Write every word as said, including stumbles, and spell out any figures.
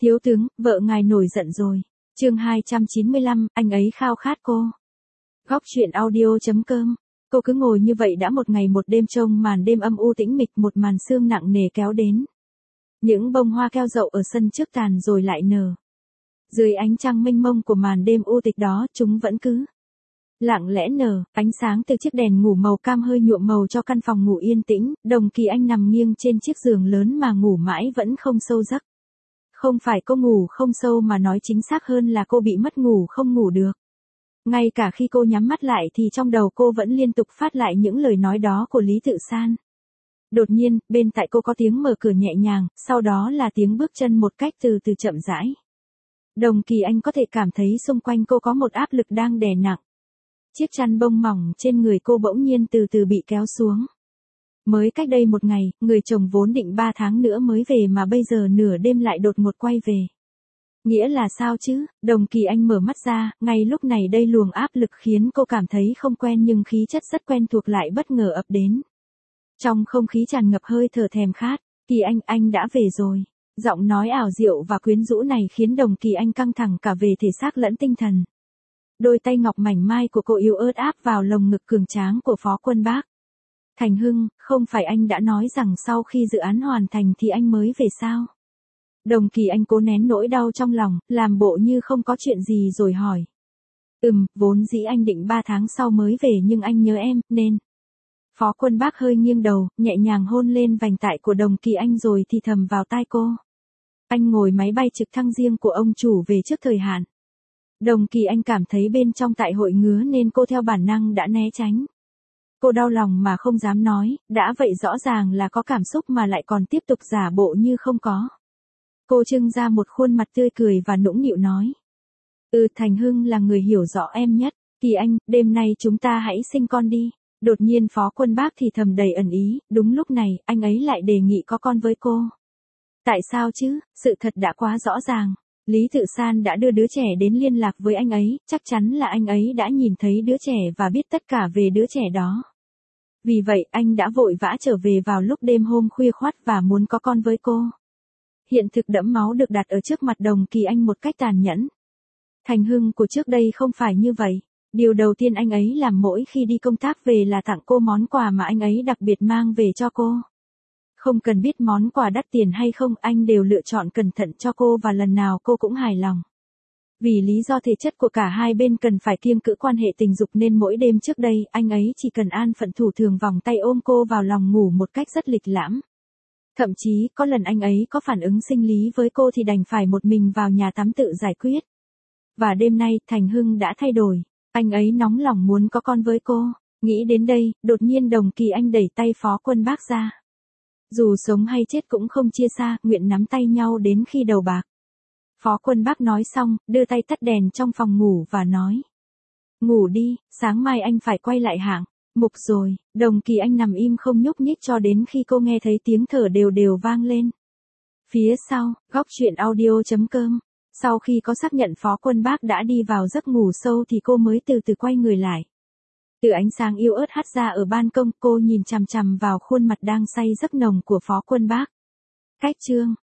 Thiếu tướng, vợ ngài nổi giận rồi. Chương hai trăm chín mươi lăm, anh ấy khao khát cô. Góc truyện audio chấm com. Cô cứ ngồi như vậy đã một ngày một đêm trông màn đêm âm u tĩnh mịch, một màn sương nặng nề kéo đến. Những bông hoa keo dậu ở sân trước tàn rồi lại nở. Dưới ánh trăng mênh mông của màn đêm u tịch đó, chúng vẫn cứ lặng lẽ nở, ánh sáng từ chiếc đèn ngủ màu cam hơi nhuộm màu cho căn phòng ngủ yên tĩnh. Đồng Kỳ Anh nằm nghiêng trên chiếc giường lớn mà ngủ mãi vẫn không sâu giấc. Không phải cô ngủ không sâu mà nói chính xác hơn là cô bị mất ngủ không ngủ được. Ngay cả khi cô nhắm mắt lại thì trong đầu cô vẫn liên tục phát lại những lời nói đó của Lý Tự San. Đột nhiên, bên tại cô có tiếng mở cửa nhẹ nhàng, sau đó là tiếng bước chân một cách từ từ chậm rãi. Đồng Kỳ Anh có thể cảm thấy xung quanh cô có một áp lực đang đè nặng. Chiếc chăn bông mỏng trên người cô bỗng nhiên từ từ bị kéo xuống. Mới cách đây một ngày, người chồng vốn định ba tháng nữa mới về mà bây giờ nửa đêm lại đột ngột quay về. Nghĩa là sao chứ? Đồng Kỳ Anh mở mắt ra, ngay lúc này đây luồng áp lực khiến cô cảm thấy không quen nhưng khí chất rất quen thuộc lại bất ngờ ập đến. Trong không khí tràn ngập hơi thở thèm khát, Kỳ Anh, anh đã về rồi. Giọng nói ảo diệu và quyến rũ này khiến Đồng Kỳ Anh căng thẳng cả về thể xác lẫn tinh thần. Đôi tay ngọc mảnh mai của cô yếu ớt áp vào lồng ngực cường tráng của Phó Quân Bác. Thành Hưng, không phải anh đã nói rằng sau khi dự án hoàn thành thì anh mới về sao? Đồng Kỳ Anh cố nén nỗi đau trong lòng, làm bộ như không có chuyện gì rồi hỏi. Ừm, vốn dĩ anh định ba tháng sau mới về nhưng anh nhớ em, nên. Phó Quân Bác hơi nghiêng đầu, nhẹ nhàng hôn lên vành tai của Đồng Kỳ Anh rồi thì thầm vào tai cô. Anh ngồi máy bay trực thăng riêng của ông chủ về trước thời hạn. Đồng Kỳ Anh cảm thấy bên trong tại hội ngứa nên cô theo bản năng đã né tránh. Cô đau lòng mà không dám nói, đã vậy rõ ràng là có cảm xúc mà lại còn tiếp tục giả bộ như không có. Cô trưng ra một khuôn mặt tươi cười và nũng nịu nói. Ừ, Thành Hưng là người hiểu rõ em nhất. Kỳ Anh, đêm nay chúng ta hãy sinh con đi. Đột nhiên Phó Quân Bác thì thầm đầy ẩn ý, đúng lúc này, anh ấy lại đề nghị có con với cô. Tại sao chứ, sự thật đã quá rõ ràng. Lý Tự San đã đưa đứa trẻ đến liên lạc với anh ấy, chắc chắn là anh ấy đã nhìn thấy đứa trẻ và biết tất cả về đứa trẻ đó. Vì vậy anh đã vội vã trở về vào lúc đêm hôm khuya khoắt và muốn có con với cô. Hiện thực đẫm máu được đặt ở trước mặt Đồng Kỳ Anh một cách tàn nhẫn. Thành Hưng của trước đây không phải như vậy. Điều đầu tiên anh ấy làm mỗi khi đi công tác về là tặng cô món quà mà anh ấy đặc biệt mang về cho cô. Không cần biết món quà đắt tiền hay không, anh đều lựa chọn cẩn thận cho cô và lần nào cô cũng hài lòng. Vì lý do thể chất của cả hai bên cần phải kiêng cữ quan hệ tình dục nên mỗi đêm trước đây, anh ấy chỉ cần an phận thủ thường vòng tay ôm cô vào lòng ngủ một cách rất lịch lãm. Thậm chí, có lần anh ấy có phản ứng sinh lý với cô thì đành phải một mình vào nhà tắm tự giải quyết. Và đêm nay, Thành Hưng đã thay đổi. Anh ấy nóng lòng muốn có con với cô. Nghĩ đến đây, đột nhiên Đồng Kỳ Anh đẩy tay Phó Quân Bác ra. Dù sống hay chết cũng không chia xa, nguyện nắm tay nhau đến khi đầu bạc. Phó Quân Bác nói xong, đưa tay tắt đèn trong phòng ngủ và nói. Ngủ đi, sáng mai anh phải quay lại hạng mục rồi. Đồng Kỳ Anh nằm im không nhúc nhích cho đến khi cô nghe thấy tiếng thở đều đều vang lên. Phía sau, góc truyện audio chấm com. Sau khi có xác nhận Phó Quân Bác đã đi vào giấc ngủ sâu thì cô mới từ từ quay người lại. Từ ánh sáng yếu ớt hắt ra ở ban công, cô nhìn chằm chằm vào khuôn mặt đang say giấc nồng của Phó Quân Bác. Cách chương